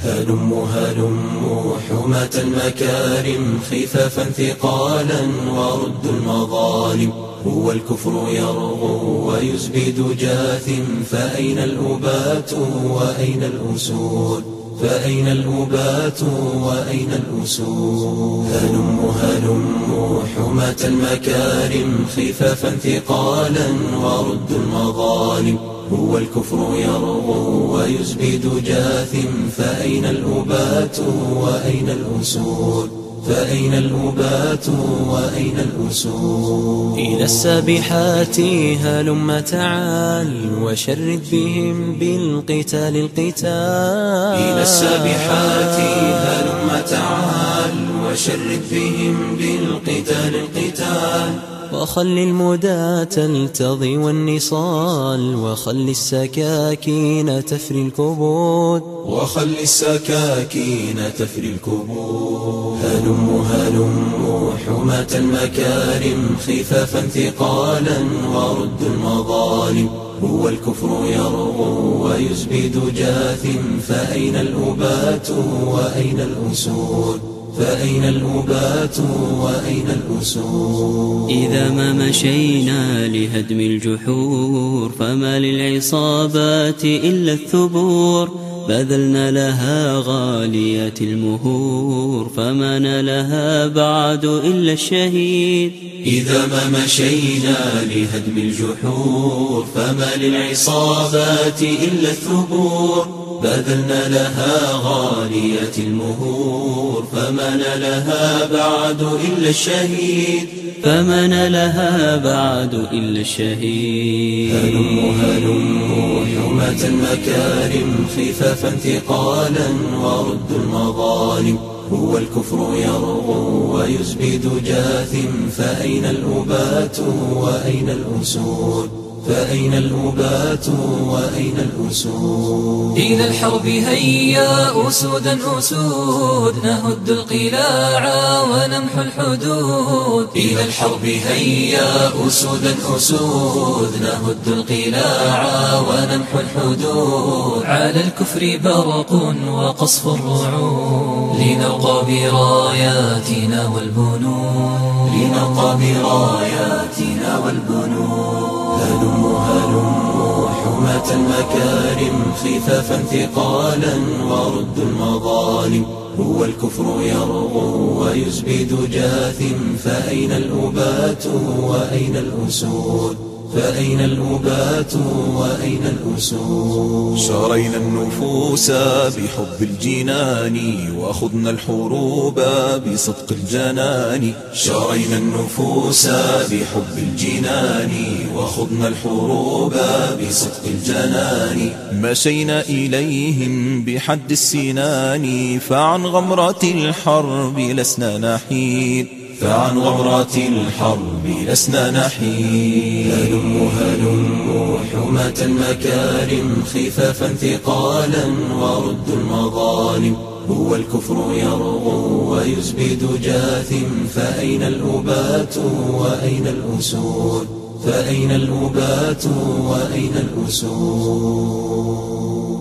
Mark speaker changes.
Speaker 1: هلموا هلموا حماة المكارم خفافا ثقالا وردوا المظالم. هو الكفر يرغو ويزبد جاثم، فأين الأبات وأين الأسود؟ فأين الأبات وأين الأسود؟ هلموا هلموا حماة المكارم خفافا ثقالا وردوا المظالم. هو الكفر يرغو ويزبد جاثم، فأين الأبات وأين الأسود؟ فأين الأبات وأين الأسود؟
Speaker 2: إلى السابحات هلم تعال وشرد بهم بالقتال القتال.
Speaker 1: إلى السابحات هلم تعال وشرد بهم بالقتال القتال.
Speaker 2: وخل المدى تلتضي والنصال، وخل السكاكين تفري الكبود،
Speaker 1: وخل السكاكين تفري الكبود. هلموا هلموا حماة المكارم خفافا ثقالا وردوا المظالم. هو الكفر يرغو ويزبد جاثم، فأين الأبات وأين الأسود؟ فأين الأبات وأين الأسود؟
Speaker 3: إذا ما مشينا لهدم الجحور، فما للعصابات إلا الثبور. بذلنا لها غاليات المهور، فما نالها بعد إلا الشهيد.
Speaker 1: إذا ما مشينا لهدم الجحور، فما للعصابات إلا الثبور. بذلنا لها غالية المهور، فما نالها بعد إلا الشهيد.
Speaker 3: فما نالها بعد إلا الشهيد.
Speaker 1: هلموا هلموا حماة المكارم خفافا ثقالا وردوا المظالم. هو الكفر يرغو ويزبد جاثم، فأين الأبات وأين الأسود؟ فأين الأبات وأين الأسود؟
Speaker 4: إلى الحرب هيا أسودا أسود، نهد القلاع ونمحو الحدود.
Speaker 1: إلى الحرب هيا أسودا أسود، نهد القلاع ونمحو الحدود.
Speaker 4: على الكفر برق وقصف الرعود، لنرقى براياتنا والبنود.
Speaker 1: لنرقى براياتنا والبنود. هلموا هلموا حماة المكارم خفافا ثقالا وردوا المظالم. هو الكفر يرغو ويزبد جاثم، فأين الأبات وأين الأسود؟ فأين الأبات وأين الأسود؟
Speaker 5: شرينا النفوس بحب الجنان، وأخذنا الحروب بصدق الجنان.
Speaker 1: شرينا النفوس بحب الجنان، وأخذنا الحروب بصدق الجنان.
Speaker 5: مشينا إليهم بحد السنان، فعن غمرة الحرب لسنا نحيد.
Speaker 1: فعن غمرة الحرب لسنا نحيد. هلموا هلموا حماة المكارم خفافا ثقالا وردوا المظالم. هو الكفر يرغو ويزبد جاثم، فأين الأبات وأين الأسود؟ فأين الأبات وأين الأسود؟